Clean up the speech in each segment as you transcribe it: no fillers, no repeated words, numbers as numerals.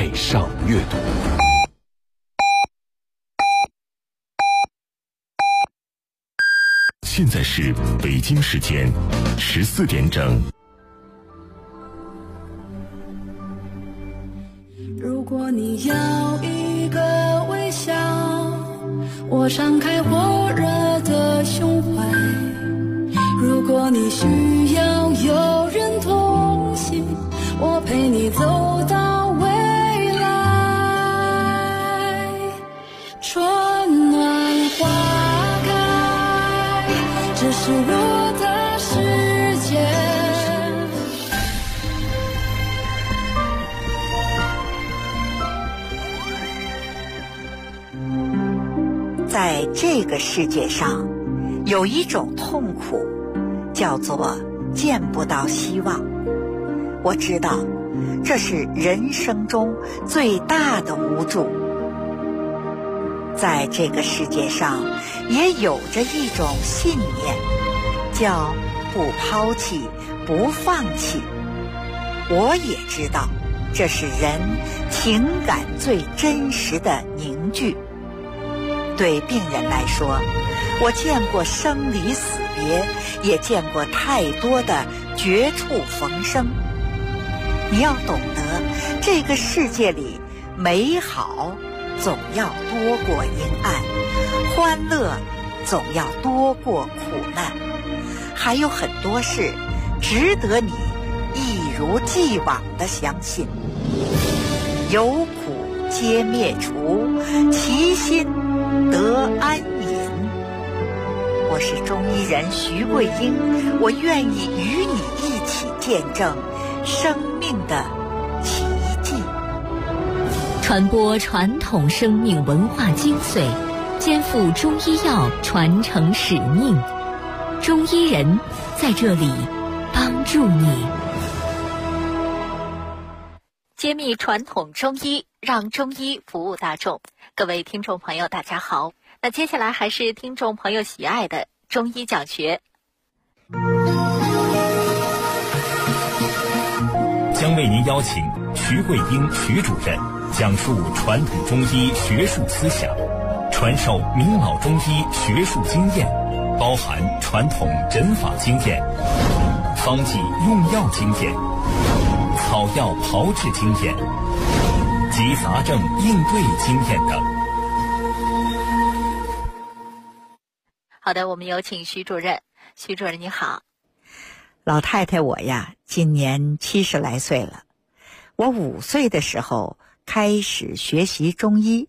爱上阅读。现在是北京时间14点整。 如果你要一个微笑，我敞开火热的胸怀。如果你需要有人同行，我陪你走到未来。春暖花开，这是我的世界。 在这个世界上，有一种痛苦，叫做见不到希望。我知道，这是人生中最大的无助。在这个世界上，也有着一种信念，叫不抛弃，不放弃。我也知道，这是人情感最真实的凝聚。对病人来说，我见过生离死别，也见过太多的绝处逢生。你要懂得，这个世界里美好总要多过阴暗，欢乐总要多过苦难，还有很多事值得你一如既往地相信。有苦皆灭除，其心得安隐。我是中医人徐桂英，我愿意与你一起见证生命的奇迹， 传播传统生命文化精髓，肩负中医药传承使命。中医人在这里帮助你，揭秘传统中医，让中医服务大众。各位听众朋友大家好，那接下来还是听众朋友喜爱的中医讲学。 将为您邀请徐桂英徐主任讲述传统中医学术思想，传授明老中医学术经验，包含传统诊法经验、方剂用药经验、草药炮制经验及杂症应对经验等。 好的，我们有请徐主任。徐主任你好。 老太太我呀，今年70来岁了。我5岁的时候开始学习中医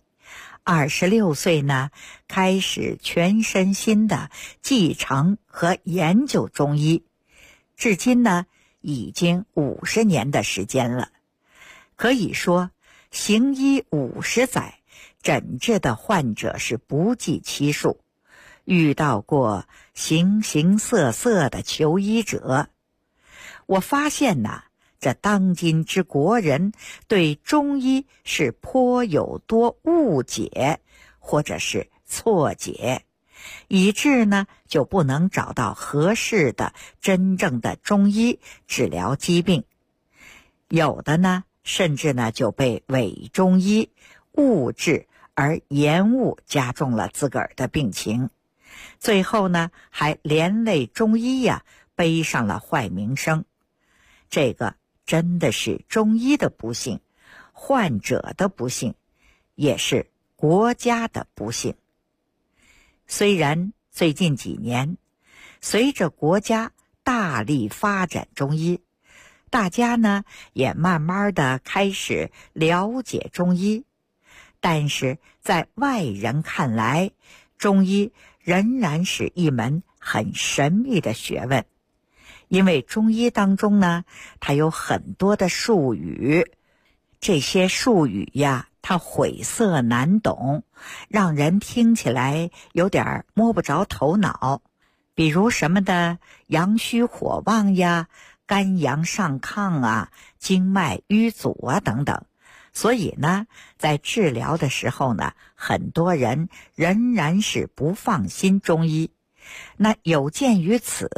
，26岁呢开始全身心的继承和研究中医，至今呢已经50年的时间了。可以说行医50载，诊治的患者是不计其数，遇到过形形色色的求医者。我发现呐，这当今之国人对中医是颇有多误解或者是错解，以致呢就不能找到合适的真正的中医治疗疾病。有的呢甚至呢就被伪中医误治，而延误加重了自个儿的病情，最后呢还连累中医呀背上了坏名声。这个真的是中医的不幸，患者的不幸，也是国家的不幸。虽然最近几年随着国家大力发展中医，大家呢也慢慢的开始了解中医，但是在外人看来，中医仍然是一门很神秘的学问。因为中医当中呢，它有很多的术语，这些术语呀，它晦涩难懂，让人听起来有点摸不着头脑。比如什么的阳虚火旺呀，肝阳上亢啊，经脉瘀阻啊等等。所以呢，在治疗的时候呢，很多人仍然是不放心中医。那有鉴于此，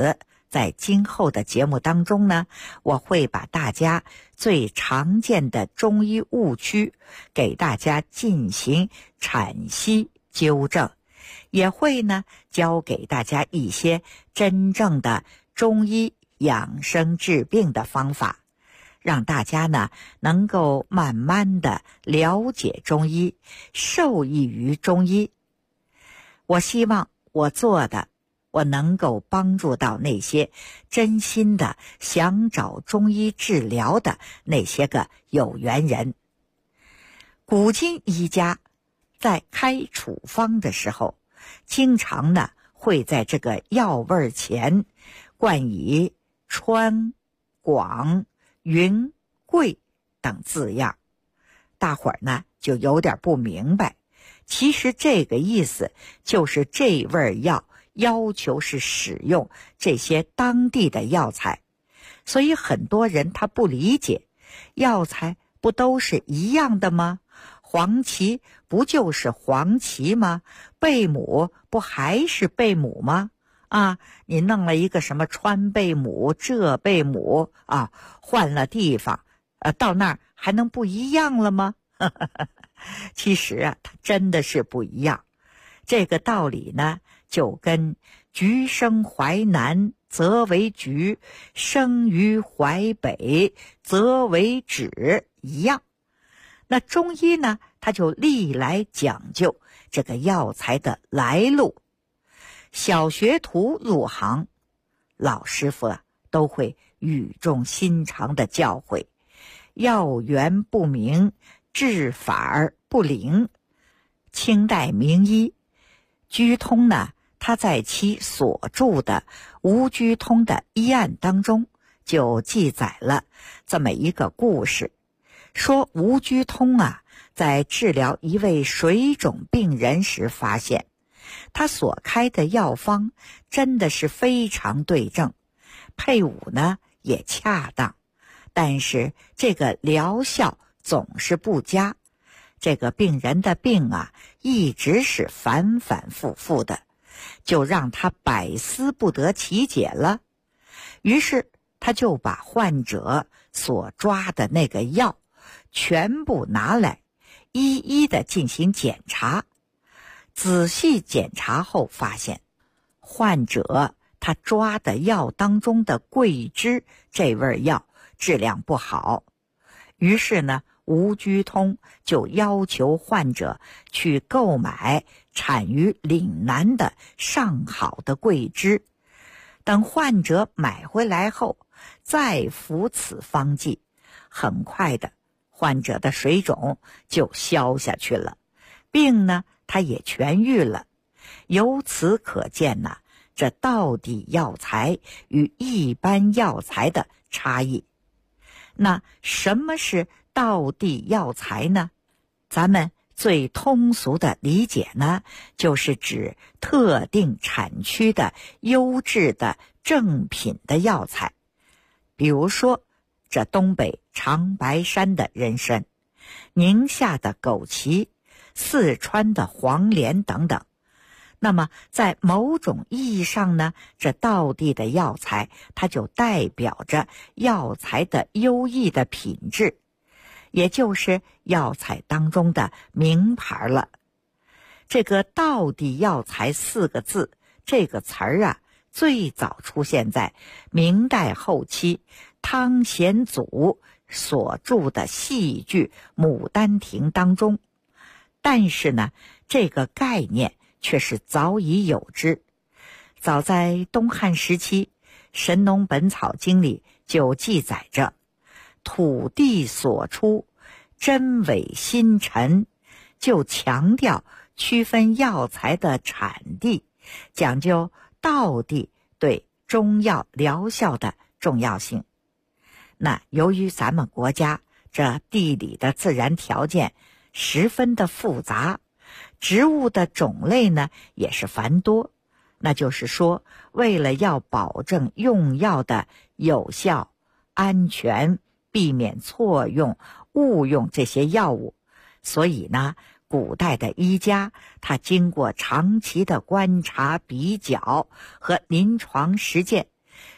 在今后的节目当中呢，我会把大家最常见的中医误区给大家进行阐析纠正，也会呢教给大家一些真正的中医养生治病的方法，让大家呢能够慢慢的了解中医，受益于中医。我希望我做的，我能够帮助到那些真心的想找中医治疗的那些个有缘人。古今医家在开处方的时候，经常呢会在这个药味前冠以川、广、云、贵等字样，大伙儿呢就有点不明白。其实这个意思就是这味药要求是使用这些当地的药材，所以很多人他不理解，药材不都是一样的吗？黄芪不就是黄芪吗？贝母不还是贝母吗？你弄了一个什么川贝母、浙贝母换了地方，到那儿还能不一样了吗？其实它真的是不一样。这个道理呢，就跟橘生淮南则为橘，生于淮北则为枳一样。那中医呢，它就历来讲究这个药材的来路。小学徒入行，老师傅都会语重心长的教诲，药源不明，治法不灵。清代名医居通呢，他在其所著的吴居通的医案当中就记载了这么一个故事，说吴居通在治疗一位水肿病人时发现，他所开的药方真的是非常对症，配伍呢也恰当，但是这个疗效总是不佳，这个病人的病一直是反反复复的，就让他百思不得其解了。于是他就把患者所抓的那个药全部拿来，一一的进行检查。仔细检查后发现，患者他抓的药当中的桂枝这味药质量不好。于是呢，吴居通就要求患者去购买产于岭南的上好的桂枝，等患者买回来后再服此方剂，很快的患者的水肿就消下去了，病呢他也痊愈了。由此可见这道地药材与一般药材的差异。那什么是道地药材呢？咱们最通俗的理解呢，就是指特定产区的优质的正品的药材。比如说这东北长白山的人参，宁夏的枸杞，四川的黄连等等。那么在某种意义上呢，这道地的药材它就代表着药材的优异的品质，也就是药材当中的名牌了。这个道地药材4个字这个词儿最早出现在明代后期汤显祖所著的戏剧《牡丹亭》当中，但是呢，这个概念却是早已有之。早在东汉时期，《神农本草经》里就记载着土地所出，真伪新陈，就强调区分药材的产地，讲究道地对中药疗效的重要性。那由于咱们国家这地理的自然条件十分的复杂，植物的种类呢也是繁多，那就是说，为了要保证用药的有效、安全，避免错用、误用这些药物，所以呢，古代的医家他经过长期的观察、比较和临床实践，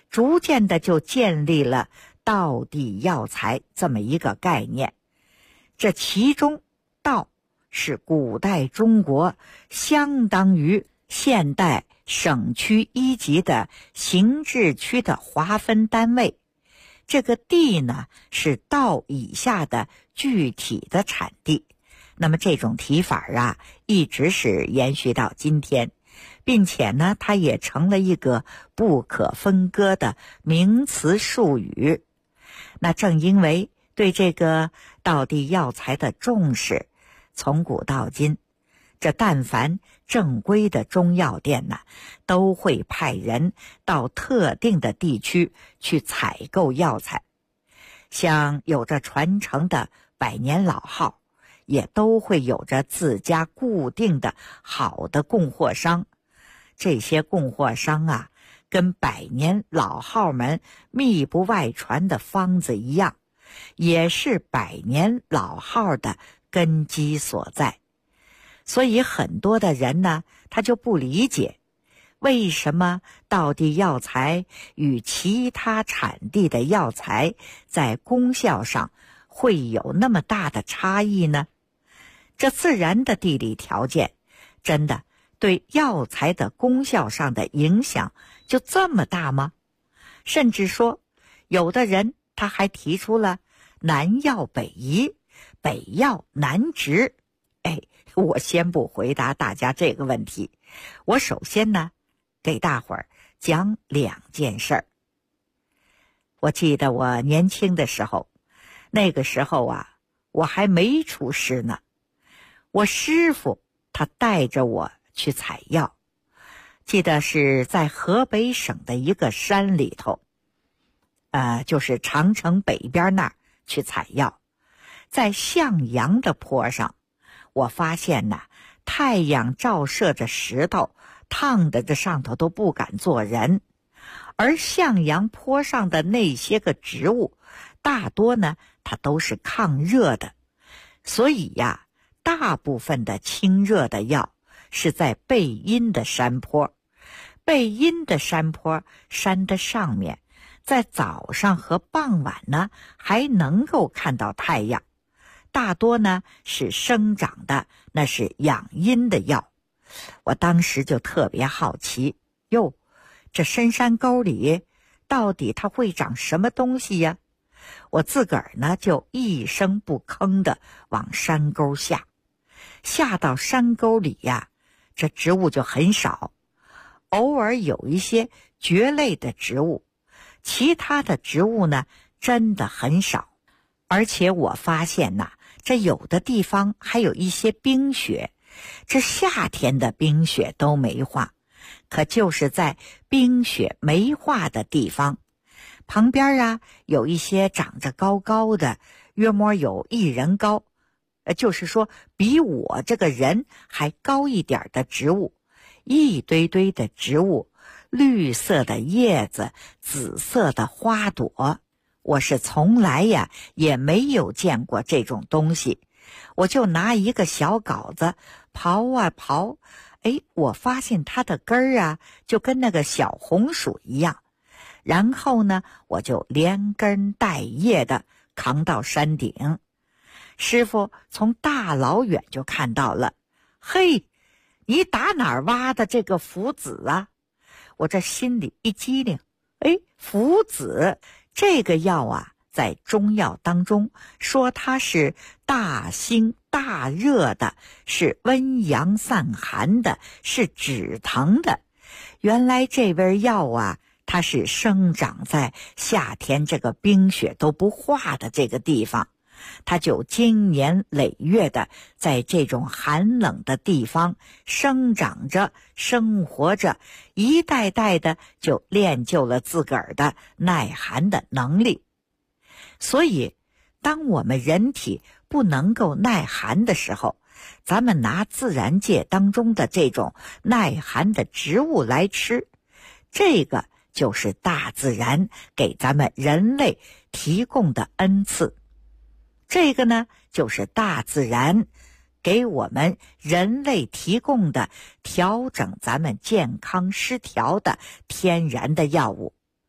逐渐的就建立了道地药材这么一个概念。这其中道是古代中国相当于现代省区一级的行制区的划分单位，这个地呢是道以下的具体的产地。那么这种提法啊，一直是延续到今天，并且呢它也成了一个不可分割的名词术语。那正因为对这个道地药材的重视，从古到今，这但凡正规的中药店呢，都会派人到特定的地区去采购药材。像有着传承的百年老号，也都会有着自家固定的好的供货商。这些供货商啊，跟百年老号们密不外传的方子一样，也是百年老号的根基所在。所以很多的人呢，他就不理解，为什么道地药材与其他产地的药材在功效上会有那么大的差异呢？这自然的地理条件真的对药材的功效上的影响就这么大吗？甚至说，有的人他还提出了南药北移，北药南植。我先不回答大家这个问题，我首先呢给大伙儿讲两件事儿。我记得我年轻的时候，那个时候啊，我还没出师呢，我师傅他带着我去采药，记得是在河北省的一个山里头，就是长城北边那儿去采药。在向阳的坡上，我发现呢，太阳照射着石头，烫得这上头都不敢坐人。而向阳坡上的那些个植物，大多呢它都是抗热的，所以呀，大部分的清热的药是在背阴的山坡。背阴的山坡，山的上面，在早上和傍晚呢还能够看到太阳，大多呢是生长的，那是养阴的药。我当时就特别好奇，哟，这深山沟里到底它会长什么东西呀？我自个儿呢就一声不吭的往山沟下到山沟里呀，这植物就很少，偶尔有一些蕨类的植物，其他的植物呢真的很少。而且我发现呐，这有的地方还有一些冰雪，这夏天的冰雪都没化，可就是在冰雪没化的地方，旁边啊有一些长着高高的，约摸有1人高，就是说比我这个人还高一点的植物，一堆堆的植物，绿色的叶子，紫色的花朵。我是从来呀也没有见过这种东西，我就拿一个小镐子刨啊刨，我发现它的根儿啊就跟那个小红薯一样，然后呢我就连根带叶的扛到山顶。师傅从大老远就看到了，嘿，你打哪儿挖的这个附子啊？我这心里一激灵，附子这个药啊，在中药当中说它是大辛大热的，是温阳散寒的，是止疼的。原来这味药啊，它是生长在夏天这个冰雪都不化的这个地方，它就经年累月的在这种寒冷的地方生长着，生活着，一代代的就练就了自个儿的耐寒的能力。所以当我们人体不能够耐寒的时候，咱们拿自然界当中的这种耐寒的植物来吃，这个就是大自然给咱们人类提供的恩赐。这个呢，就是大自然给我们人类提供的调整咱们健康失调的天然的药物。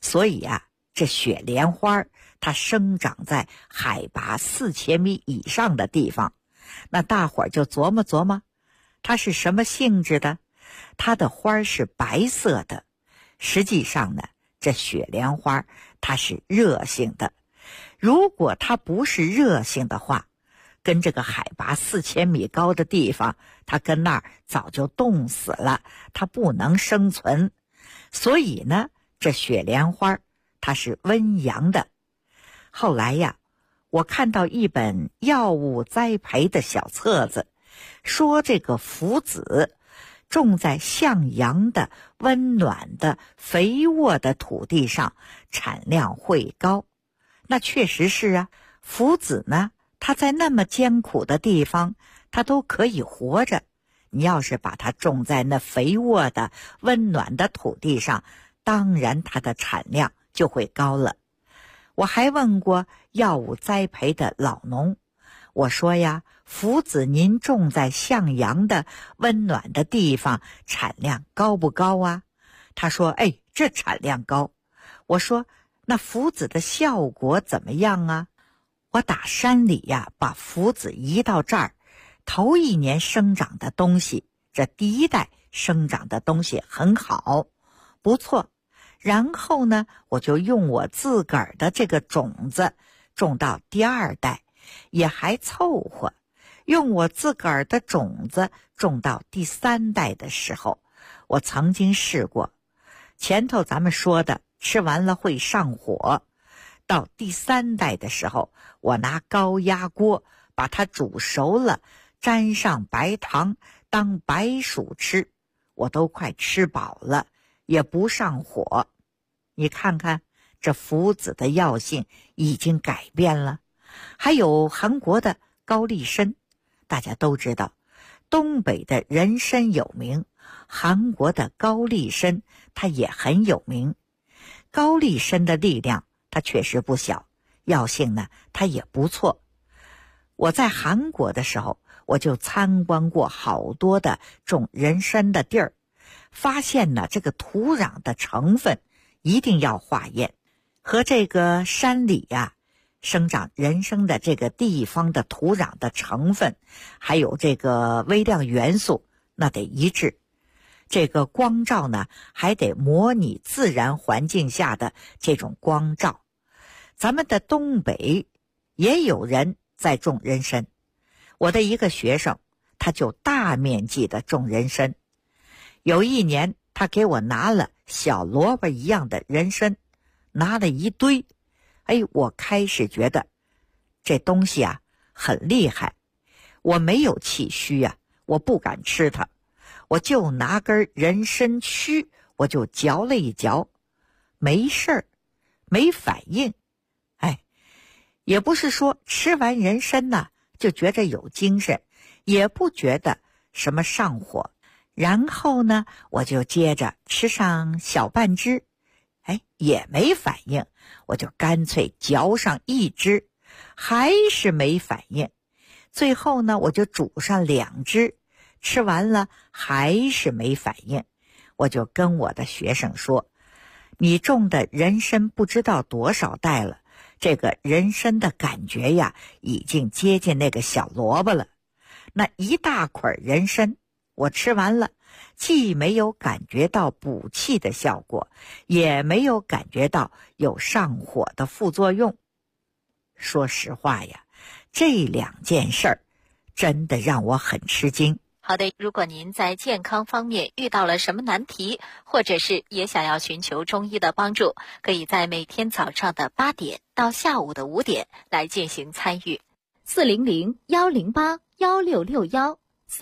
所以啊，这雪莲花它生长在海拔4000米以上的地方，那大伙儿就琢磨琢磨，它是什么性质的？它的花是白色的。实际上呢，这雪莲花它是热性的。如果它不是热性的话，跟这个海拔4000米高的地方，它跟那儿早就冻死了，它不能生存。所以呢，这雪莲花它是温阳的。后来呀，我看到一本药物栽培的小册子，说这个榆子种在向阳的、温暖的、肥沃的土地上，产量会高。那确实是啊，榆子呢，它在那么艰苦的地方，它都可以活着。你要是把它种在那肥沃的、温暖的土地上，当然它的产量就会高了。我还问过药物栽培的老农，我说呀，榆子您种在向阳的、温暖的地方，产量高不高啊？他说，这产量高。我说，那榆子的效果怎么样啊？我打山里呀，把榆子移到这儿，头1年生长的东西，这第1代生长的东西很好，不错。然后呢，我就用我自个儿的这个种子种到第2代，也还凑合。用我自个儿的种子种到第3代的时候，我曾经试过，前头咱们说的吃完了会上火，到第3代的时候，我拿高压锅把它煮熟了，沾上白糖当白薯吃，我都快吃饱了，也不上火。你看看这榆子的药性已经改变了。还有韩国的高丽参，大家都知道，东北的人参有名，韩国的高丽参它也很有名。高丽参的力量它确实不小，药性呢它也不错。我在韩国的时候，我就参观过好多的种人参的地儿，发现呢这个土壤的成分一定要化验，和这个山里呀生长人参的这个地方的土壤的成分，还有这个微量元素，那得一致。这个光照呢，还得模拟自然环境下的这种光照。咱们的东北也有人在种人参，我的一个学生，他就大面积的种人参。有一年，他给我拿了小萝卜一样的人参，拿了一堆。我开始觉得这东西啊很厉害，我没有气虚啊，我不敢吃它，我就拿根人参须，我就嚼了一嚼，没事儿，没反应。也不是说吃完人参呢就觉着有精神，也不觉得什么上火。然后呢，我就接着吃上小半只，也没反应，我就干脆嚼上1只，还是没反应。最后呢，我就煮上2只，吃完了还是没反应。我就跟我的学生说，你种的人参不知道多少代了，这个人参的感觉呀，已经接近那个小萝卜了。那一大捆人参，我吃完了，既没有感觉到补气的效果，也没有感觉到有上火的副作用。说实话呀，这2件事儿真的让我很吃惊。 好的，如果您在健康方面遇到了什么难题，或者是也想要寻求中医的帮助，可以在每天早上的8点到下午的5点来进行参与。400-108-1661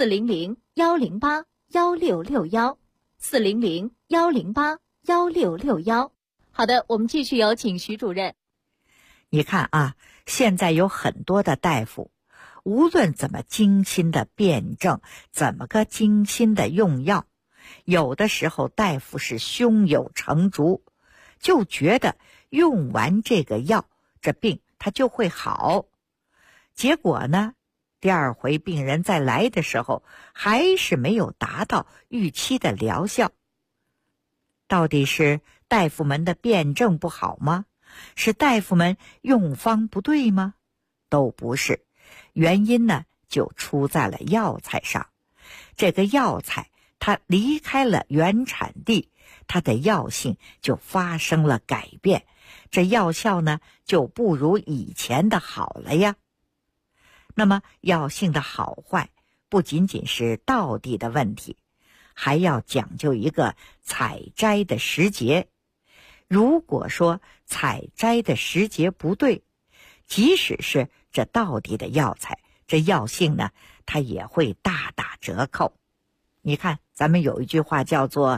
400-108-1661 400-108-1661。好的，我们继续有请徐主任。 你看啊，现在有很多的大夫，无论怎么精心的辩证，怎么个精心的用药，有的时候大夫是胸有成竹，就觉得用完这个药，这病它就会好。结果呢，第2回病人再来的时候，还是没有达到预期的疗效。到底是大夫们的辩证不好吗？是大夫们用方不对吗？都不是，原因呢就出在了药材上。这个药材它离开了原产地，它的药性就发生了改变，这药效呢就不如以前的好了呀。那么药性的好坏不仅仅是道地的问题，还要讲究一个采摘的时节。如果说采摘的时节不对，即使是这道地的药材，这药性呢它也会大打折扣。你看咱们有一句话叫做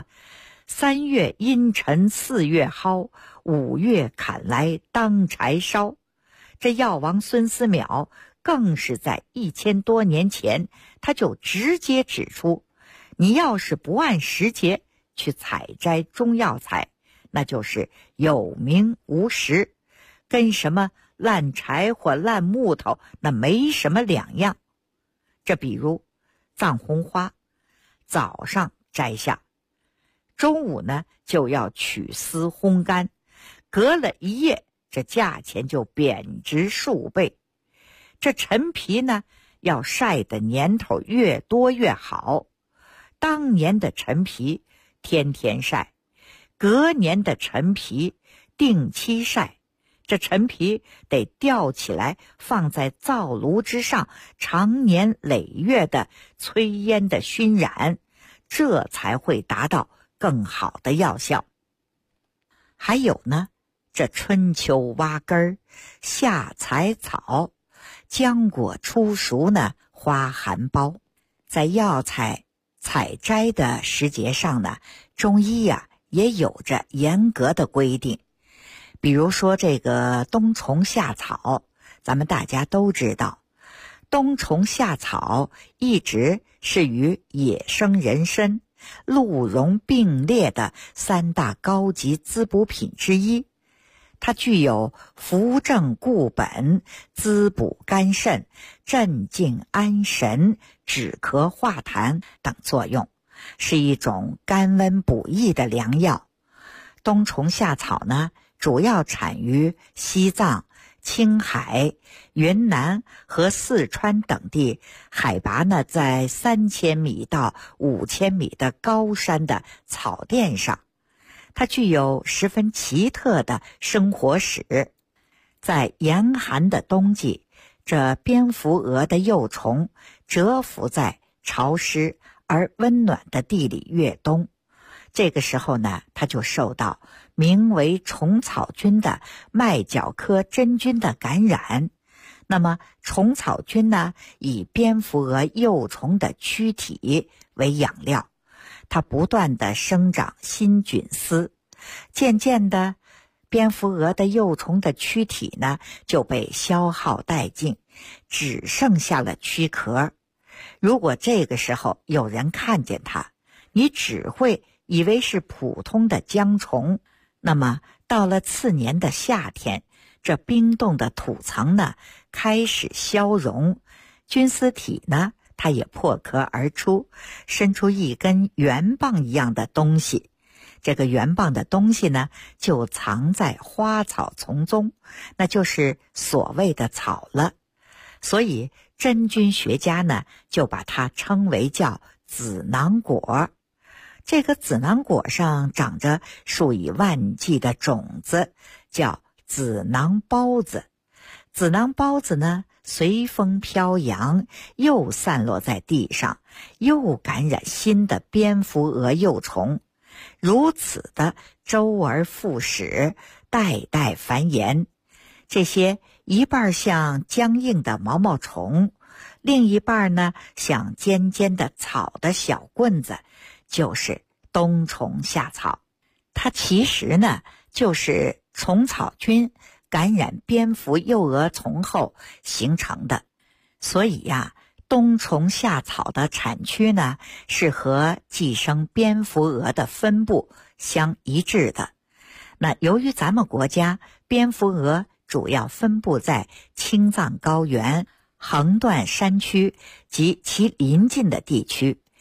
3月阴沉4月蒿，5月砍来当柴烧。这药王孙思邈更是在1000多年前，他就直接指出，你要是不按时节去采摘中药材，那就是有名无实，跟什么烂柴火烂木头那没什么两样。这比如藏红花，早上摘下，中午呢就要取丝烘干，隔了1夜，这价钱就贬值数倍。这陈皮呢要晒的年头越多越好，当年的陈皮天天晒，隔年的陈皮定期晒。这陈皮得吊起来放在灶炉之上，长年累月的炊烟的熏染，这才会达到更好的药效。还有呢，这春秋挖根儿，夏采草，浆果初熟呢花含苞。在药材采摘的时节上呢，中医也有着严格的规定。比如说这个冬虫夏草，咱们大家都知道，冬虫夏草一直是与野生人参、鹿茸并列的3大高级滋补品之一。它具有扶正固本、滋补肝肾、镇静安神、止咳化痰等作用，是一种甘温补益的良药。冬虫夏草呢，主要产于西藏、青海、云南和四川等地，海拔呢在3000米到5000米的高山的草甸上。它具有十分奇特的生活史。在严寒的冬季，这蝙蝠蛾的幼虫蛰伏在潮湿而温暖的地里越冬。这个时候呢，它就受到名为虫草菌的麦角科真菌的感染。那么虫草菌呢，以蝙蝠蛾幼虫的躯体为养料，它不断地生长新菌丝，渐渐的蝙蝠蛾的幼虫的躯体呢就被消耗殆尽，只剩下了躯壳。如果这个时候有人看见它，你只会以为是普通的浆虫。那么到了次年的夏天，这冰冻的土层呢开始消融，菌丝体呢它也破壳而出，伸出一根圆棒一样的东西。这个圆棒的东西呢就藏在花草丛中，那就是所谓的草了。所以真菌学家呢就把它称为叫子囊果。这个子囊果上长着数以万计的种子，叫子囊孢子。子囊孢子呢随风飘扬，又散落在地上，又感染新的蝙蝠蛾幼虫，如此的周而复始，代代繁衍。这些一半像僵硬的毛毛虫，另一半呢像尖尖的草的小棍子，就是冬虫夏草。它其实呢就是虫草菌感染蝙蝠幼蛾丛后形成的。所以冬虫夏草的产区呢是和寄生蝙蝠蛾的分布相一致的。那由于咱们国家蝙蝠蛾主要分布在青藏高原、横断山区及其邻近的地区，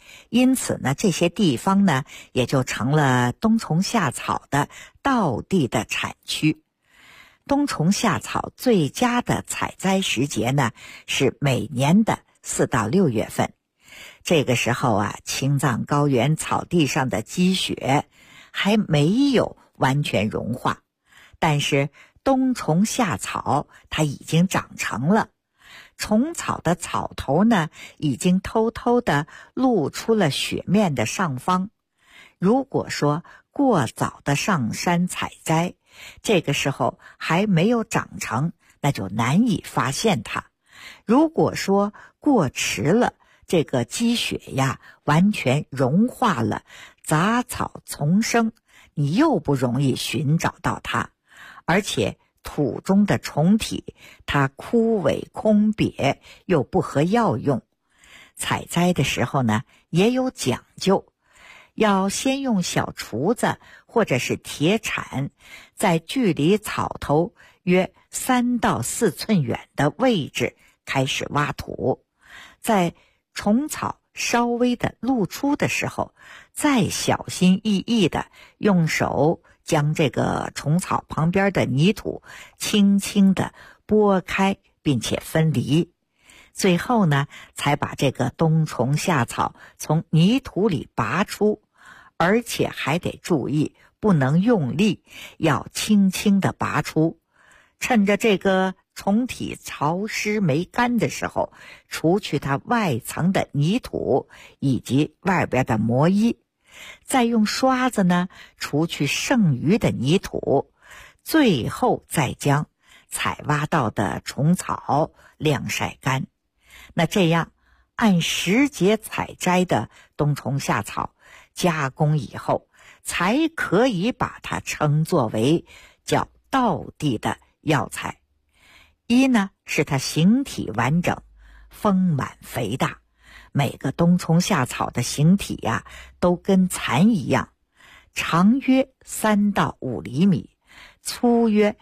因此呢，这些地方呢也就成了冬虫夏草的道地的产区。冬虫夏草最佳的采摘时节呢是每年的4到6月份。这个时候啊，青藏高原草地上的积雪还没有完全融化，但是冬虫夏草它已经长成了，虫草的草头呢已经偷偷地露出了雪面的上方。如果说过早的上山采摘，这个时候还没有长成，那就难以发现它。如果说过迟了，这个积雪呀完全融化了，杂草丛生，你又不容易寻找到它。而且土中的虫体它枯萎空瘪，又不合药用。采摘的时候呢也有讲究，要先用小锄子或者是铁铲，在距离草头约3到4寸远的位置开始挖土，在虫草稍微的露出的时候，再小心翼翼的用手将这个虫草旁边的泥土轻轻的拨开并且分离，最后呢才把这个冬虫夏草从泥土里拔出，而且还得注意不能用力，要轻轻的拔出。趁着这个虫体潮湿没干的时候，除去它外层的泥土以及外边的膜衣，再用刷子呢除去剩余的泥土，最后再将采挖到的虫草晾晒干。那这样按时节采摘的冬虫夏草加工以后，才可以把它称作为叫道地的药材。一呢是它形体完整，丰满肥大，每个冬虫夏草的形体呀都跟蚕一样，长约3到5厘米，粗约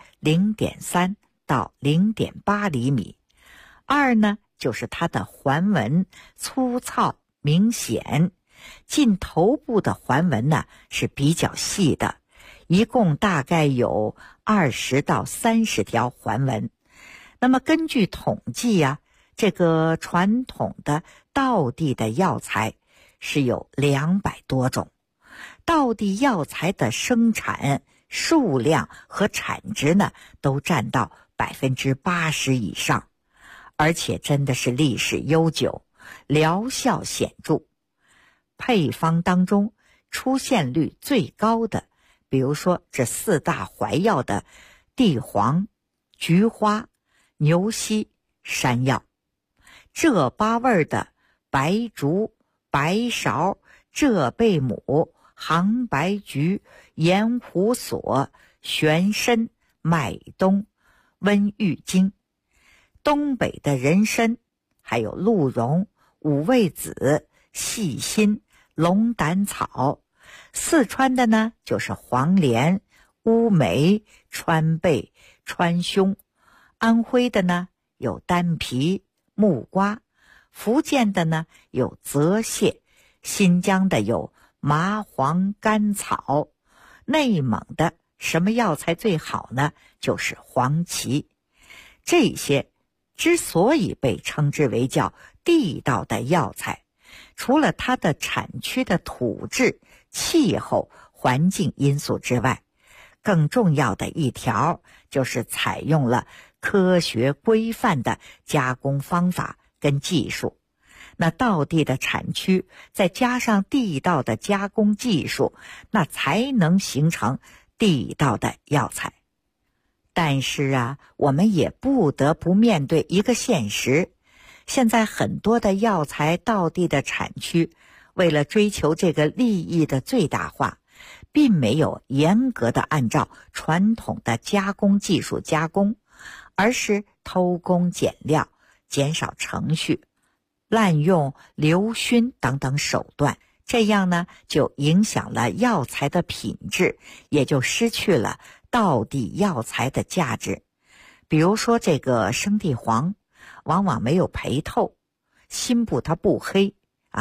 0.3到0.8厘米。二呢就是它的环纹粗糙明显，近头部的环纹呢是比较细的，一共大概有20到30条环纹。那么根据统计呀，这个传统的道地的药材是有200多种。道地药材的生产数量和产值呢都占到80%以上，而且真的是历史悠久，疗效显著。配方当中出现率最高的，比如说这4大怀药的地黄、菊花、牛膝、山药，这8味的白术、白芍、浙贝母、杭白菊、盐胡索、玄参、麦冬、温玉精。东北的人参，还有鹿茸、五味子、细辛、龙胆草。四川的呢就是黄连、乌梅、川贝、川芎。安徽的呢有丹皮、木瓜。福建的呢有泽泻。新疆的有麻黄甘草。内蒙的什么药材最好呢？就是黄芪。这些之所以被称之为叫地道的药材，除了它的产区的土质、气候、环境因素之外，更重要的一条就是采用了科学规范的加工方法跟技术。那道地的产区再加上地道的加工技术，那才能形成地道的药材。但是啊，我们也不得不面对一个现实，现在很多的药材道地的产区，为了追求这个利益的最大化，并没有严格的按照传统的加工技术加工，而是偷工减料，减少程序，滥用流熏等等手段，这样呢就影响了药材的品质，也就失去了道地药材的价值。比如说这个生地黄往往没有焙透，心部它不黑啊，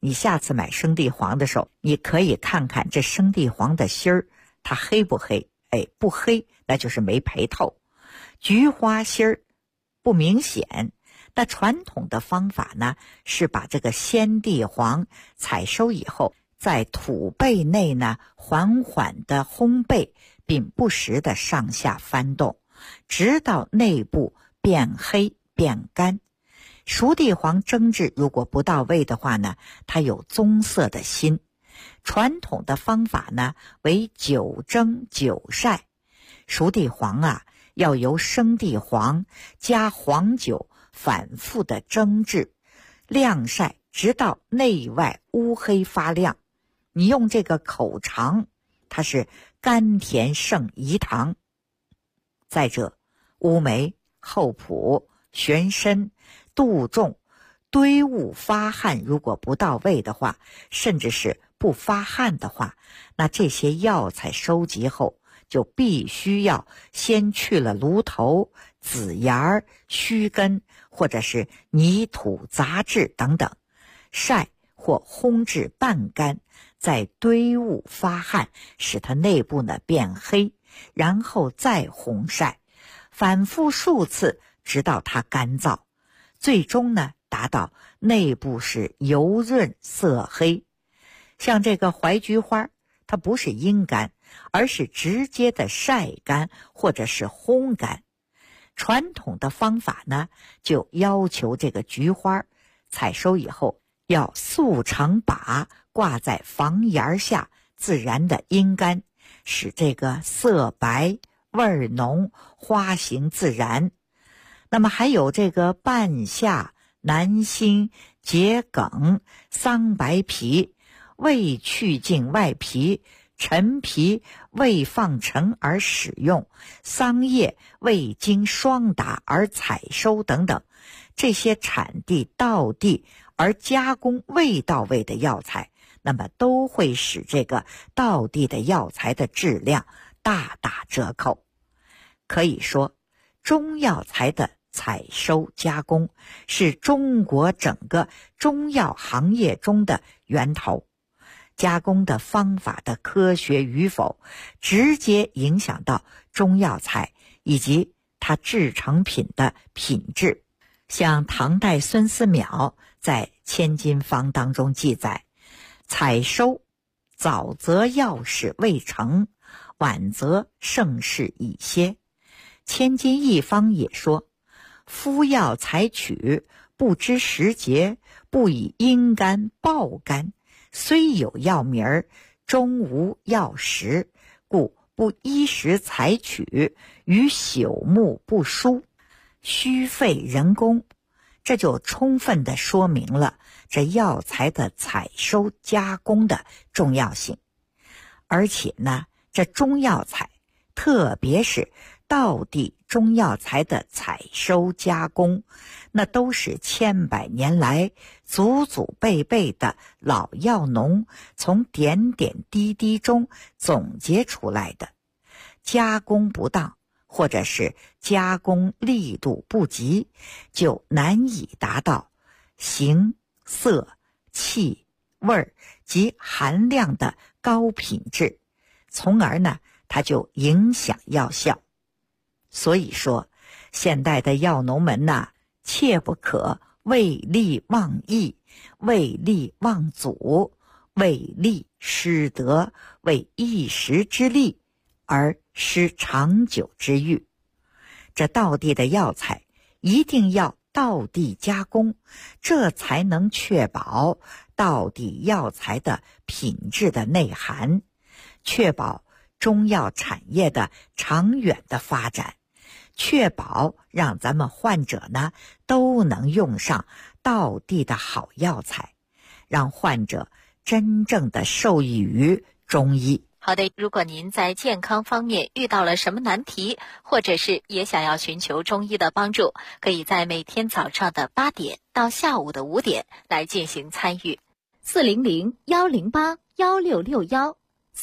你下次买生地黄的时候，你可以看看这生地黄的芯儿，它黑不黑？不黑，那就是没培透。菊花芯儿不明显，那传统的方法呢，是把这个鲜地黄采收以后，在土背内呢缓缓的烘焙，并不时的上下翻动，直到内部变黑变干。熟地黄蒸制如果不到位的话呢，它有棕色的芯。传统的方法呢为久蒸久晒。熟地黄啊，要由生地黄加黄酒反复的蒸制晾晒，直到内外乌黑发亮。你用这个口尝，它是甘甜胜饴糖。再者，乌梅、厚朴、玄参、杜仲、堆物发汗如果不到位的话，甚至是不发汗的话，那这些药材收集后就必须要先去了炉头、籽芽、须根或者是泥土杂质等等，晒或烘制半干，再堆物发汗，使它内部呢变黑，然后再烘晒，反复数次，直到它干燥，最终呢达到内部是油润色黑。像这个槐菊花，它不是阴干，而是直接的晒干或者是烘干。传统的方法呢，就要求这个菊花采收以后要速成把挂在房檐下，自然的阴干，使这个色白味浓，花形自然。那么还有这个半夏、南星、桔梗、桑白皮，未去净外皮，陈皮未放陈而使用，桑叶未经霜打而采收等等，这些产地到地而加工未到位的药材，那么都会使这个到地的药材的质量大打折扣。可以说，中药材的采收加工是中国整个中药行业中的源头。加工的方法的科学与否，直接影响到中药材以及它制成品的品质。像唐代孙思邈在《千金方》当中记载，采收早则药事未成，晚则盛世已歇。千金一方也说，夫药采取，不知时节，不以阴干爆干，虽有药名儿，终无药食，故不依时采取，与朽木不殊，虚费人工。这就充分地说明了这药材的采收加工的重要性。而且呢，这中药材，特别是道地中药材的采收加工，那都是千百年来祖祖辈辈的老药农从点点滴滴中总结出来的。加工不当，或者是加工力度不及，就难以达到形、色、气、味及含量的高品质，从而呢，它就影响药效。所以说，现代的药农们呐，切不可为利忘义，为利忘祖，为利失德，为一时之利而失长久之欲。这道地的药材一定要道地加工，这才能确保道地药材的品质的内涵，确保中药产业的长远的发展，确保让咱们患者呢都能用上道地的好药材，让患者真正的受益于中医。 好的，如果您在健康方面遇到了什么难题，或者是也想要寻求中医的帮助，可以在每天早上的8点到下午的5点来进行参与。400-108-1661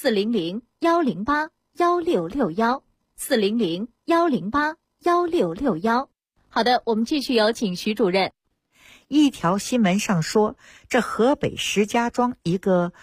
400-108-1661 400-108-1661。好的，我们继续有请徐主任。 一条新闻上说，这河北石家庄一个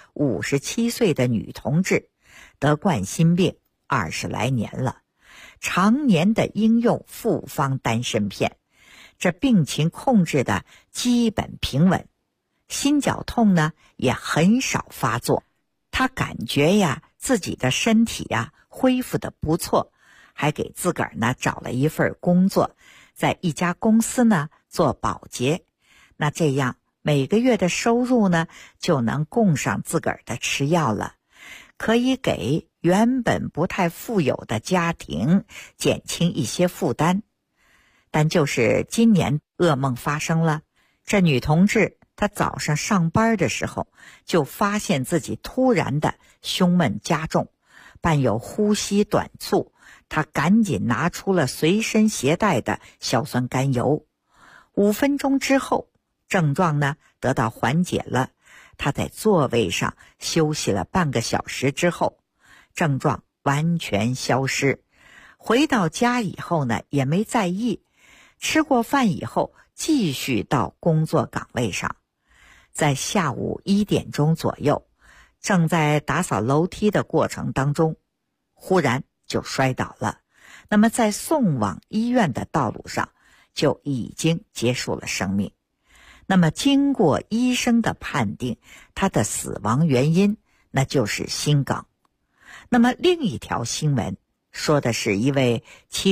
57岁的女同志得冠心病20来年了，常年的应用复方丹参片，这病情控制的基本平稳，心绞痛呢也很少发作。她感觉呀自己的身体呀恢复得不错，还给自个儿呢找了一份工作，在一家公司呢做保洁。那这样每个月的收入呢就能供上自个儿的吃药了，可以给原本不太富有的家庭减轻一些负担。但就是今年噩梦发生了，这女同志她早上上班的时候就发现自己突然的胸闷加重，伴有呼吸短促，她赶紧拿出了随身携带的硝酸甘油。5分钟之后，症状呢得到缓解了，她在座位上休息了半个小时之后，症状完全消失。回到家以后呢也没在意，吃过饭以后继续到工作岗位上。在下午1点钟左右，正在打扫楼梯的过程当中，忽然就摔倒了。那么在送往医院的道路上就已经结束了生命。那么经过医生的判定，他的死亡原因那就是心梗。那么另一条新闻说的是一位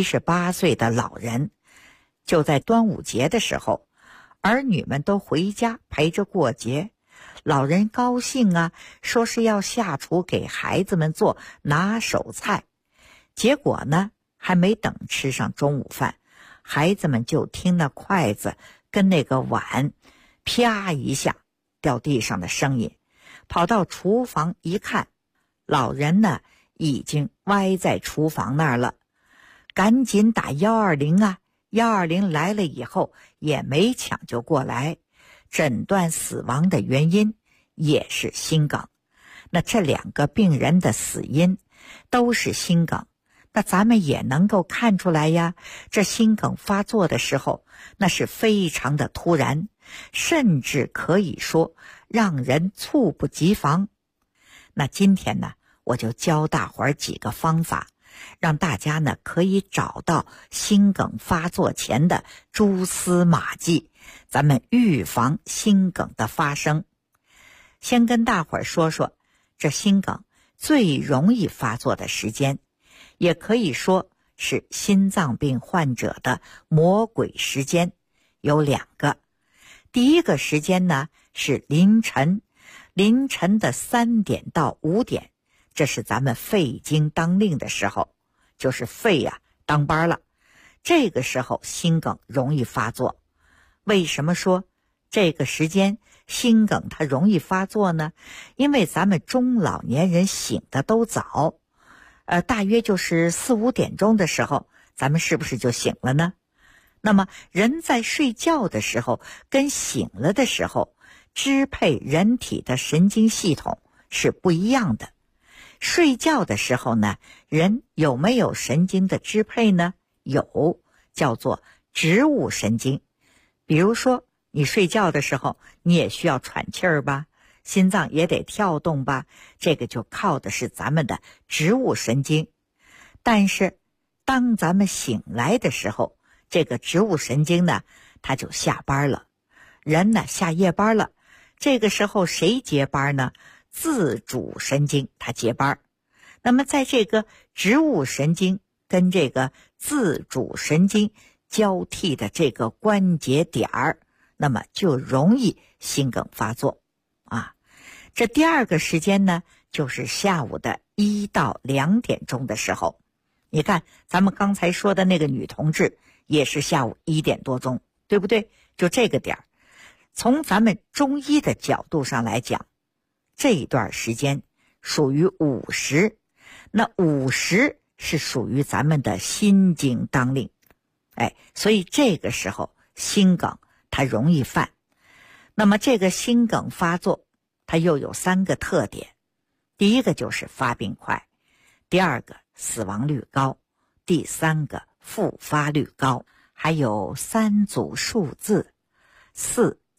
78岁的老人，就在端午节的时候，儿女们都回家陪着过节，老人高兴啊，说是要下厨给孩子们做拿手菜。结果呢，还没等吃上中午饭，孩子们就听那筷子跟那个碗啪一下掉地上的声音，跑到厨房一看，老人呢已经歪在厨房那儿了，赶紧打120啊，120来了以后也没抢救过来，诊断死亡的原因也是心梗。那这2个病人的死因都是心梗，那咱们也能够看出来呀，这心梗发作的时候那是非常的突然，甚至可以说让人猝不及防。那今天呢，我就教大伙儿几个方法，让大家呢可以找到心梗发作前的蛛丝马迹，咱们预防心梗的发生。先跟大伙儿说说这心梗最容易发作的时间，也可以说是心脏病患者的魔鬼时间，有2个。第一个时间呢是凌晨的3点到5点，这是咱们肺经当令的时候，就是肺呀当班了，这个时候心梗容易发作。为什么说这个时间心梗它容易发作呢？因为咱们中老年人醒的都早，大约就是4、5点钟的时候，咱们是不是就醒了呢？那么人在睡觉的时候跟醒了的时候，支配人体的神经系统是不一样的。睡觉的时候呢，人有没有神经的支配呢？有，叫做植物神经。比如说你睡觉的时候，你也需要喘气儿吧，心脏也得跳动吧，这个就靠的是咱们的植物神经。但是当咱们醒来的时候，这个植物神经呢，它就下班了，人呢下夜班了。这个时候谁接班呢？自主神经它接班。那么在这个植物神经跟这个自主神经交替的这个关节点儿，那么就容易心梗发作啊。这第2个时间呢，就是下午的1到2点钟的时候。你看咱们刚才说的那个女同志也是下午1点多钟，对不对？就这个点儿。从咱们中医的角度上来讲，这一段时间属于午时，那午时是属于咱们的心经当令，所以这个时候心梗它容易犯。那么这个心梗发作它又有3个特点，第一个就是发病快，第2个死亡率高，第3个复发率高，还有3组数字，4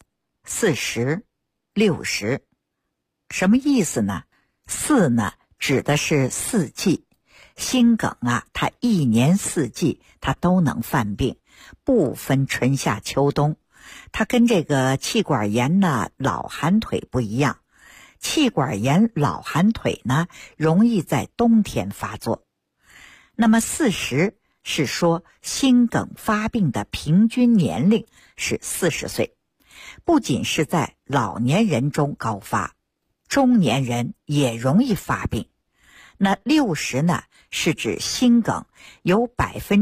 40、60。什么意思呢？4呢指的是四季，心梗啊，它一年四季它都能犯病，不分春夏秋冬。它跟这个气管炎呢、老寒腿不一样。气管炎、老寒腿呢，容易在冬天发作。那么40是说心梗发病的平均年龄是40岁，不仅是在老年人中高发，中年人也容易发病。那60呢，是指心梗有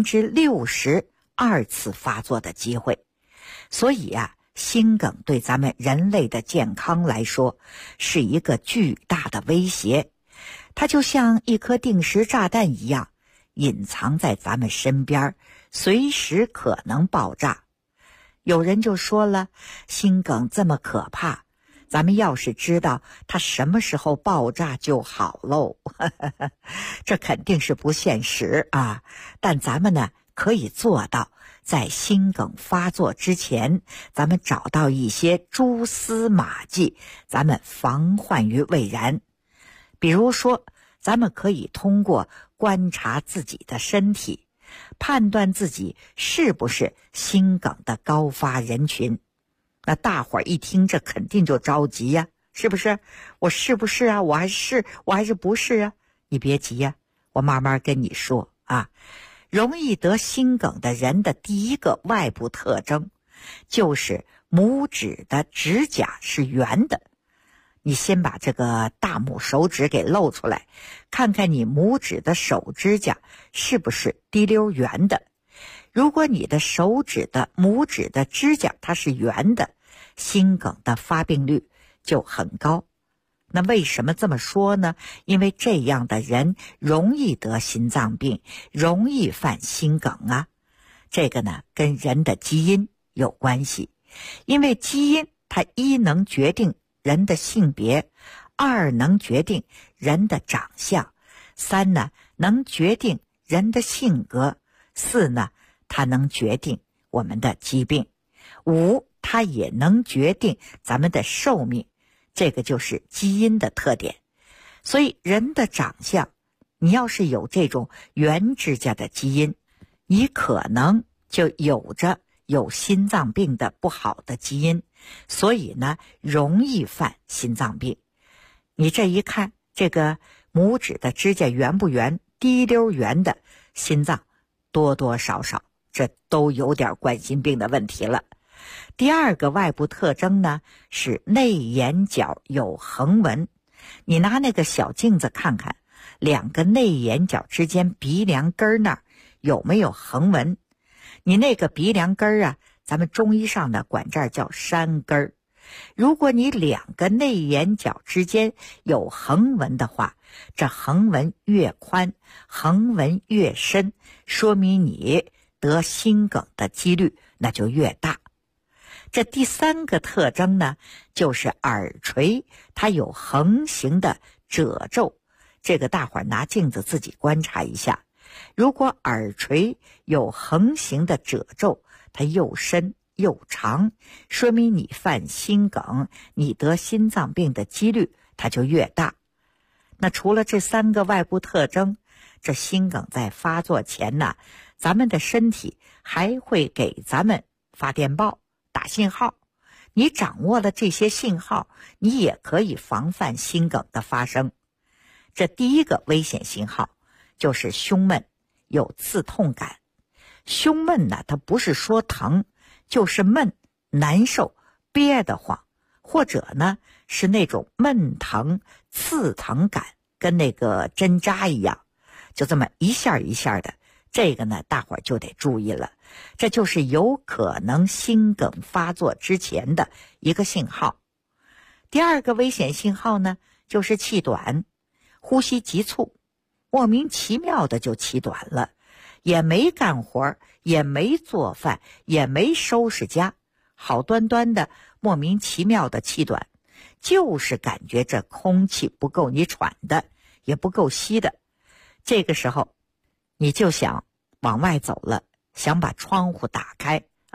62%次发作的机会。所以啊，心梗对咱们人类的健康来说是一个巨大的威胁，它就像一颗定时炸弹一样，隐藏在咱们身边，随时可能爆炸。有人就说了，心梗这么可怕，咱们要是知道它什么时候爆炸就好喽。这肯定是不现实啊，但咱们呢可以做到，在心梗发作之前，咱们找到一些蛛丝马迹，咱们防患于未然。比如说，咱们可以通过观察自己的身体，判断自己是不是心梗的高发人群。那大伙儿一听，这肯定就着急呀，是不是？我是不是啊？我还是不是啊？你别急呀，我慢慢跟你说啊。容易得心梗的人的第一个外部特征，就是拇指的指甲是圆的。你先把这个大拇手指给露出来，看看你拇指的手指甲是不是滴溜圆的。如果你的手指的拇指的指甲它是圆的，心梗的发病率就很高。那为什么这么说呢？因为这样的人容易得心脏病，容易犯心梗啊。这个呢跟人的基因有关系，因为基因它一能决定人的性别，2能决定人的长相，3呢能决定人的性格，4呢它能决定我们的疾病，5它也能决定咱们的寿命。这个就是基因的特点。所以人的长相，你要是有这种圆指甲的基因，你可能就有心脏病的不好的基因，所以呢容易犯心脏病。你这一看，这个拇指的指甲圆不圆，滴溜圆的，心脏多多少少这都有点冠心病的问题了。第二个外部特征呢，是内眼角有横纹。你拿那个小镜子看看，2个内眼角之间鼻梁根那儿有没有横纹。你那个鼻梁根啊，咱们中医上呢管这儿叫山根。如果你2个内眼角之间有横纹的话，这横纹越宽，横纹越深，说明你得心梗的几率那就越大。这第3个特征呢，就是耳垂它有横行的褶皱。这个大伙儿拿镜子自己观察一下，如果耳垂有横行的褶皱，它又深又长，说明你犯心梗，你得心脏病的几率它就越大。那除了这3个外部特征，这心梗在发作前呢，咱们的身体还会给咱们发电报打信号。你掌握了这些信号，你也可以防范心梗的发生。这第一个危险信号就是胸闷有刺痛感。胸闷呢，它不是说疼，就是闷难受憋得慌，或者呢是那种闷疼刺疼感，跟那个针扎一样，就这么一下一下的。这个呢大伙儿就得注意了，这就是有可能心梗发作之前的一个信号。第2个危险信号呢，就是气短，呼吸急促，莫名其妙的就气短了，也没干活，也没做饭，也没收拾家，好端端的莫名其妙的气短，就是感觉这空气不够你喘的，也不够吸的。这个时候你就想往外走了，想把窗户打开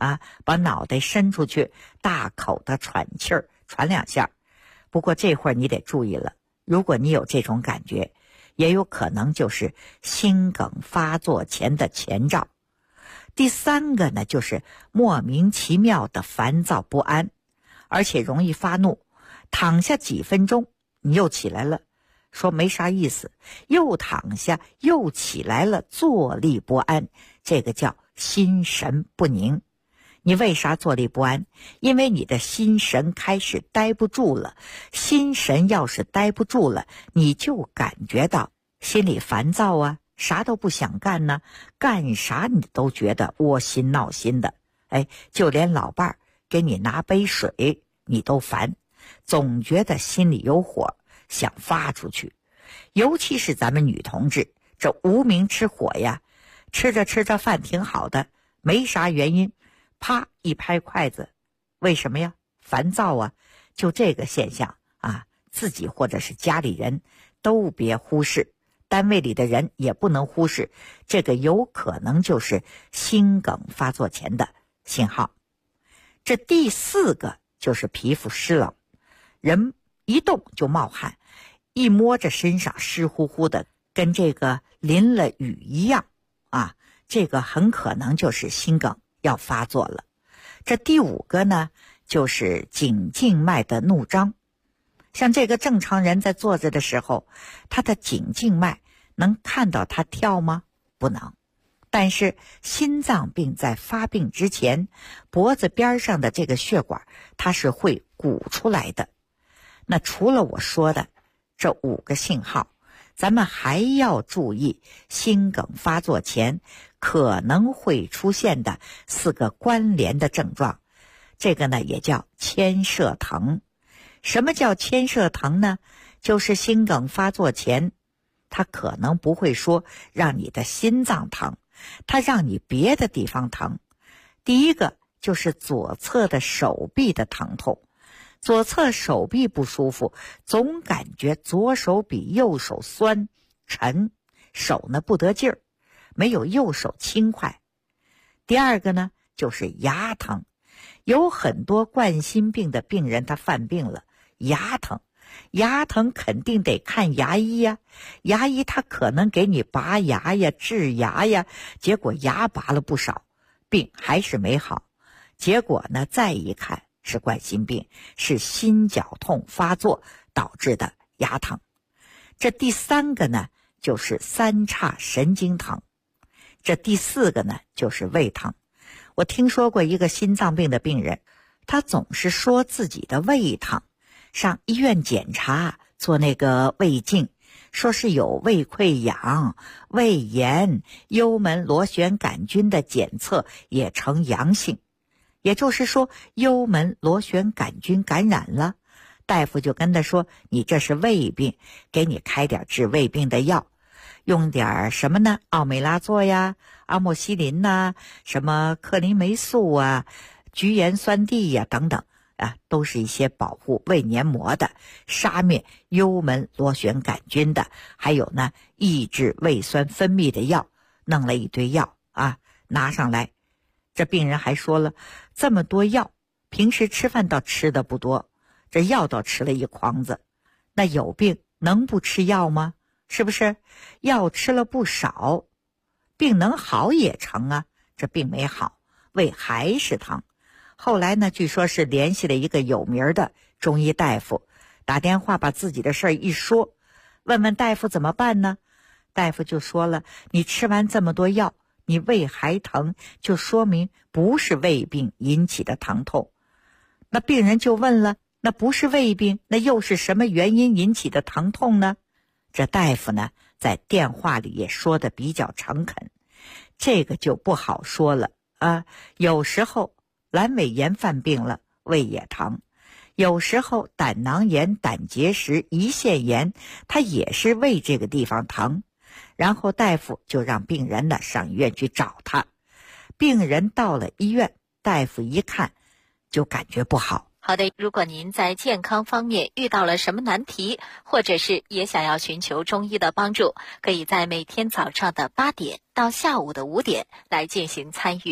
把脑袋伸出去，大口的喘气儿，喘2下。不过这会儿你得注意了，如果你有这种感觉，也有可能就是心梗发作前的前兆。第3个呢，就是莫名其妙的烦躁不安，而且容易发怒，躺下几分钟你又起来了，说没啥意思，又躺下又起来了，坐立不安，这个叫心神不宁。你为啥坐立不安？因为你的心神开始待不住了。心神要是待不住了，你就感觉到心里烦躁啊，啥都不想干呢，干啥你都觉得窝心闹心的。就连老伴儿给你拿杯水你都烦，总觉得心里有火，想发出去。尤其是咱们女同志，这无名吃火呀，吃着吃着饭挺好的，没啥原因，啪一拍筷子，为什么呀？烦躁啊。就这个现象啊，自己或者是家里人都别忽视，单位里的人也不能忽视，这个有可能就是心梗发作前的信号。这第4个就是皮肤湿冷，人一动就冒汗，一摸着身上湿乎乎的，跟这个淋了雨一样啊，这个很可能就是心梗要发作了。这第5个呢，就是颈静脉的怒张。像这个正常人在坐着的时候，他的颈静脉能看到他跳吗？不能。但是心脏病在发病之前，脖子边上的这个血管它是会鼓出来的。那除了我说的这5个信号，咱们还要注意心梗发作前可能会出现的4个关联的症状。这个呢也叫牵涉疼。什么叫牵涉疼呢？就是心梗发作前，它可能不会说让你的心脏疼，它让你别的地方疼。第1个就是左侧的手臂的疼痛，左侧手臂不舒服，总感觉左手比右手酸沉，手呢不得劲儿，没有右手轻快。第2个呢就是牙疼，有很多冠心病的病人他犯病了，牙疼，牙疼肯定得看牙医呀，牙医他可能给你拔牙呀、治牙呀，结果牙拔了不少，病还是没好，结果呢再一看是冠心病，是心绞痛发作导致的牙疼。这第3个呢就是3叉神经疼。这第4个呢就是胃疼。我听说过一个心脏病的病人，他总是说自己的胃疼，上医院检查做那个胃镜，说是有胃溃疡、胃炎，幽门螺旋杆菌的检测也呈阳性，也就是说幽门螺旋杆菌感染了。大夫就跟他说，你这是胃病，给你开点治胃病的药，用点什么呢？奥美拉唑呀、阿莫西林呐、什么克林霉素啊、菊盐酸锭呀等等啊，都是一些保护胃黏膜的、杀灭幽门螺旋杆菌的，还有呢抑制胃酸分泌的药，弄了一堆药啊，拿上来。这病人还说了，这么多药，平时吃饭倒吃的不多，这药倒吃了一筐子，那有病能不吃药吗？是不是？药吃了不少，病能好也成啊，这病没好，胃还是疼。后来呢，据说是联系了一个有名的中医大夫，打电话把自己的事儿一说，问问大夫怎么办呢？大夫就说了，你吃完这么多药，你胃还疼，就说明不是胃病引起的疼痛。那病人就问了，那不是胃病，那又是什么原因引起的疼痛呢？这大夫呢，在电话里也说的比较诚恳，这个就不好说了啊。有时候阑尾炎犯病了，胃也疼；有时候胆囊炎、胆结石、胰腺炎，它也是胃这个地方疼。然后大夫就让病人呢上医院去找他。病人到了医院，大夫一看就感觉不好。 好的，如果您在健康方面遇到了什么难题，或者是也想要寻求中医的帮助，可以在每天早上的8点到下午的5点来进行参与。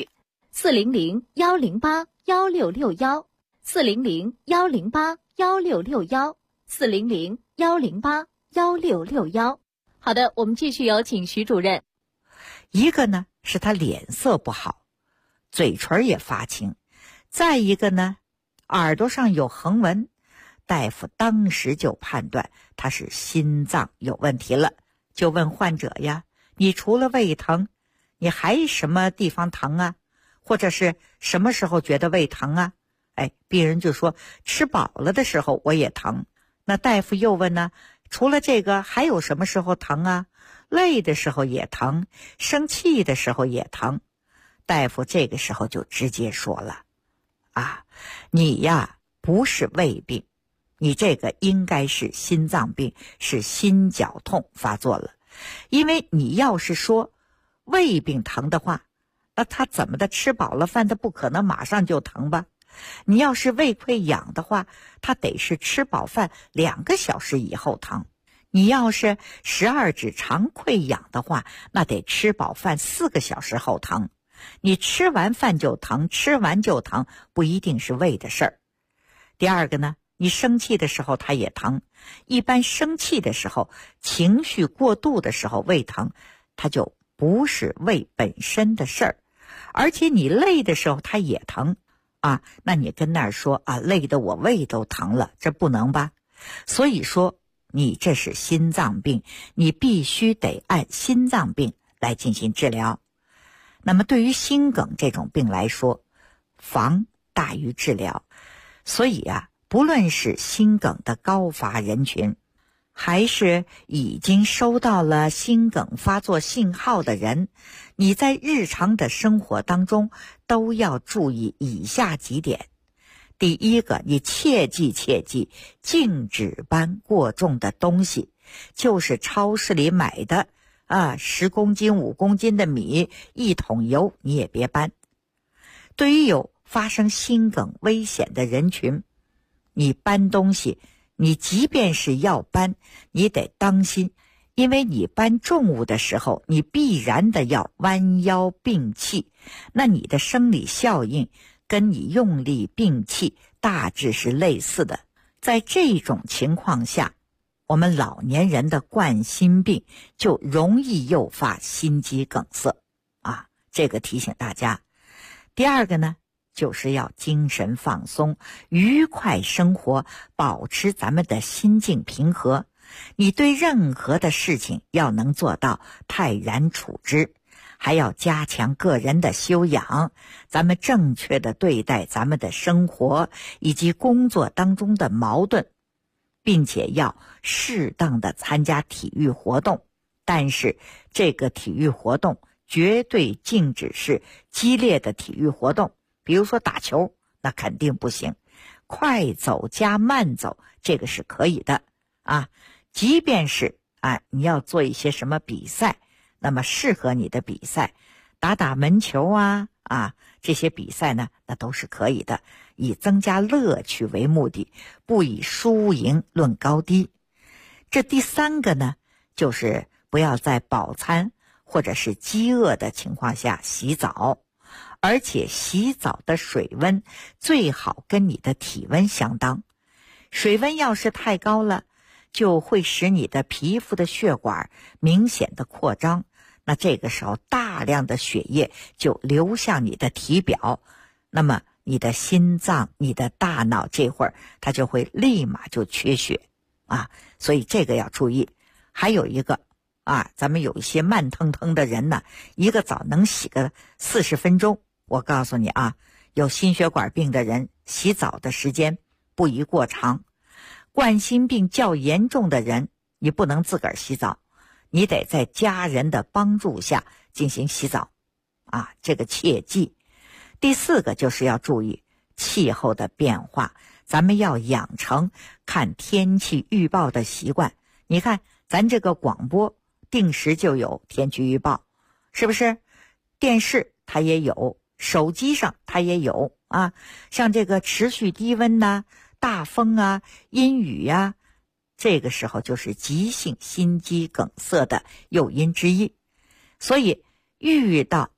，400-108-1661，400-108-1661，400-108-1661。好的，我们继续有请徐主任。 一个呢是他脸色不好，嘴唇也发青，再一个呢耳朵上有横纹，大夫当时就判断他是心脏有问题了，就问患者呀，你除了胃疼，你还什么地方疼啊？或者是什么时候觉得胃疼啊？病人就说吃饱了的时候我也疼。那大夫又问呢，除了这个还有什么时候疼啊？累的时候也疼，生气的时候也疼。大夫这个时候就直接说了，你呀不是胃病，你这个应该是心脏病，是心绞痛发作了。因为你要是说胃病疼的话，那他怎么的吃饱了饭，他不可能马上就疼吧？你要是胃溃疡的话，他得是吃饱饭2个小时以后疼。你要是12指肠溃疡的话，那得吃饱饭4个小时后疼。你吃完饭就疼，吃完就疼，不一定是胃的事儿。第二个呢，你生气的时候它也疼，一般生气的时候，情绪过度的时候胃疼，它就不是胃本身的事儿。而且你累的时候它也疼那你跟那儿说累得我胃都疼了，这不能吧？所以说你这是心脏病，你必须得按心脏病来进行治疗。那么对于心梗这种病来说，防大于治疗。所以不论是心梗的高发人群，还是已经收到了心梗发作信号的人，你在日常的生活当中都要注意以下几点。第一个，你切记禁止搬过重的东西，就是超市里买的10公斤5公斤的米1桶油你也别搬。对于有发生心梗危险的人群，你搬东西，你即便是要搬，你得当心，因为你搬重物的时候，你必然的要弯腰并气，那你的生理效应跟你用力并气大致是类似的。在这种情况下，我们老年人的冠心病就容易诱发心肌梗塞这个提醒大家。第二个呢，就是要精神放松，愉快生活，保持咱们的心境平和。你对任何的事情要能做到泰然处之，还要加强个人的修养，咱们正确的对待咱们的生活以及工作当中的矛盾，并且要适当的参加体育活动。但是这个体育活动绝对禁止是激烈的体育活动，比如说打球，那肯定不行。快走加慢走，这个是可以的即便是你要做一些什么比赛，那么适合你的比赛，打门球这些比赛呢，那都是可以的，以增加乐趣为目的，不以输赢论高低。这第三个呢，就是不要在饱餐或者是饥饿的情况下洗澡，而且洗澡的水温最好跟你的体温相当。水温要是太高了，就会使你的皮肤的血管明显的扩张，那这个时候大量的血液就流向你的体表，那么你的心脏你的大脑这会儿它就会立马就缺血所以这个要注意。还有一个咱们有一些慢腾腾的人呢，一个澡能洗个40分钟，我告诉你有心血管病的人洗澡的时间不宜过长。冠心病较严重的人，你不能自个儿洗澡，你得在家人的帮助下进行洗澡这个切记。第四个就是要注意气候的变化，咱们要养成看天气预报的习惯。你看咱这个广播定时就有天气预报，是不是？电视它也有，手机上它也有像这个持续低温大风阴雨这个时候就是急性心肌梗塞的诱因之一。所以遇到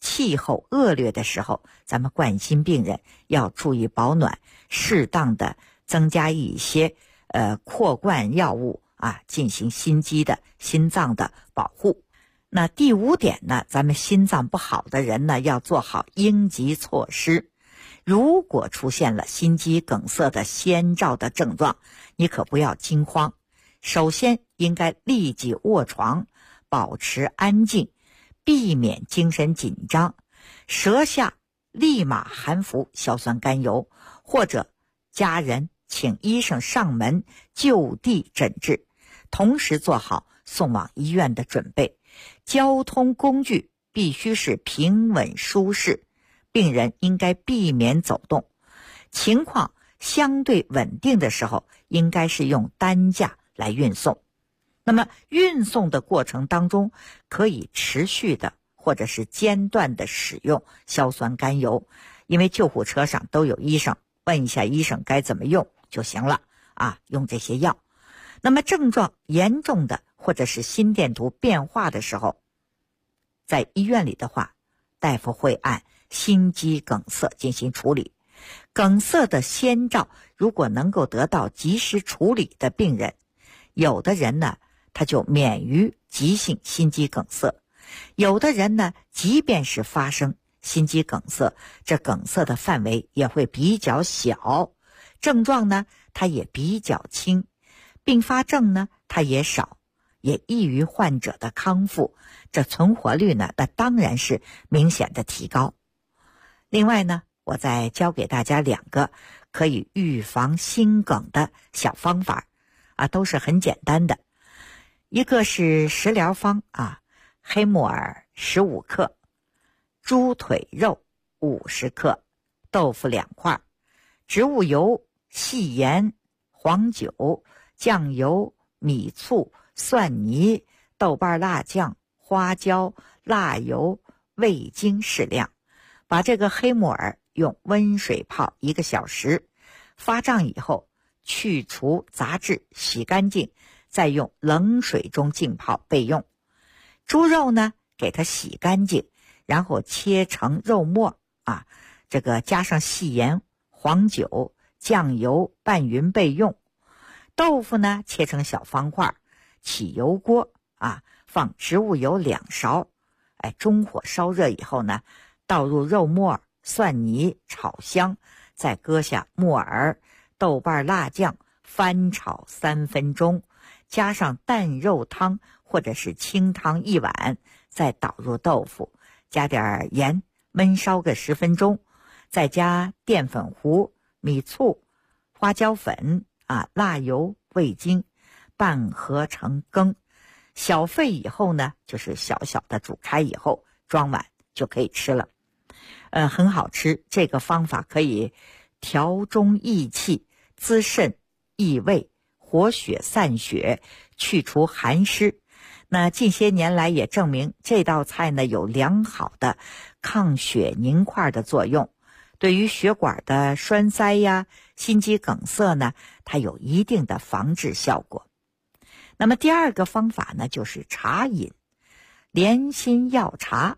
气候恶劣的时候，咱们冠心病人要注意保暖，适当的增加一些扩灌药物啊，进行心脏的保护。那第5点呢，咱们心脏不好的人呢，要做好应急措施。如果出现了心肌梗塞的先兆的症状，你可不要惊慌。首先应该立即卧床，保持安静，避免精神紧张，舌下立马含服硝酸甘油，或者家人请医生上门就地诊治，同时做好送往医院的准备。交通工具必须是平稳舒适，病人应该避免走动。情况相对稳定的时候，应该是用担架来运送。那么运送的过程当中，可以持续的或者是间断的使用硝酸甘油，因为救护车上都有医生，问一下医生该怎么用就行了啊，用这些药。那么症状严重的或者是心电图变化的时候，在医院里的话，大夫会按心肌梗塞进行处理。梗塞的先兆如果能够得到及时处理的病人，有的人呢他就免于急性心肌梗塞，有的人呢即便是发生心肌梗塞，这梗塞的范围也会比较小，症状呢它也比较轻，并发症呢它也少，也易于患者的康复，这存活率呢那当然是明显的提高。另外呢，我再教给大家2个可以预防心梗的小方法啊，都是很简单的。一个是食疗方啊，黑木耳15克，猪腿肉50克，豆腐2块，植物油、细盐、黄酒、酱油、米醋、蒜泥、豆瓣辣酱、花椒、辣油、味精适量。把这个黑木耳用温水泡1个小时，发胀以后去除杂质，洗干净，再用冷水中浸泡备用。猪肉呢，给它洗干净，然后切成肉末啊，这个加上细盐、黄酒、酱油拌匀备用。豆腐呢，切成小方块，起油锅啊，放植物油2勺，中火烧热以后呢，倒入肉末、蒜泥炒香，再搁下木耳、豆瓣辣酱，翻炒3分钟，加上淡肉汤或者是清汤1碗，再倒入豆腐，加点盐，焖烧个10分钟，再加淀粉糊、米醋、花椒粉啊、辣油、味精，拌合成羹。小沸以后呢，就是小小的煮开以后，装碗就可以吃了。很好吃，这个方法可以调中益气、滋肾益胃、活血散血、去除寒湿。那近些年来也证明这道菜呢有良好的抗血凝块的作用，对于血管的栓塞呀、心肌梗塞呢，它有一定的防治效果。那么第2个方法呢，就是茶饮。莲心药茶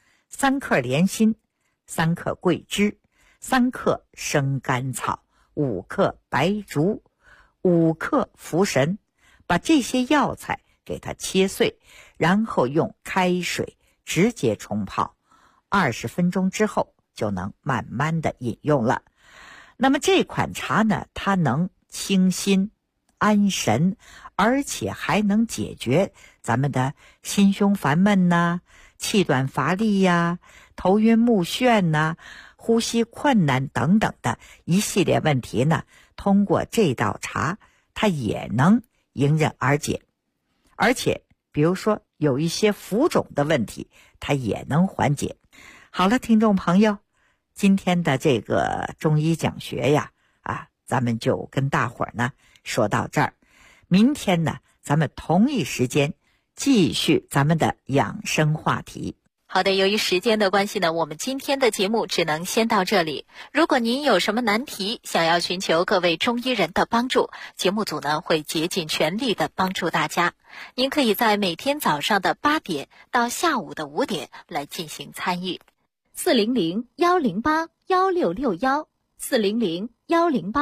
，3克莲心，3克桂枝，3克生甘草，5克白术，5克茯神，把这些药材给它切碎，然后用开水直接冲泡，20分钟之后就能慢慢的饮用了。那么这款茶呢，它能清心安神，而且还能解决咱们的心胸烦闷呐、气短乏力呀、头晕目眩呐、呼吸困难等等的一系列问题呢，通过这道茶它也能迎刃而解。而且比如说有一些浮肿的问题，它也能缓解。好了，听众朋友，今天的这个中医讲学呀，咱们就跟大伙儿呢说到这儿。明天呢，咱们同一时间继续咱们的养生话题。 好的，由于时间的关系呢，我们今天的节目只能先到这里。如果您有什么难题，想要寻求各位中医人的帮助，节目组呢会竭尽全力的帮助大家。您可以在每天早上的8点到下午的5点来进行参与。 400-108-1661，400-108。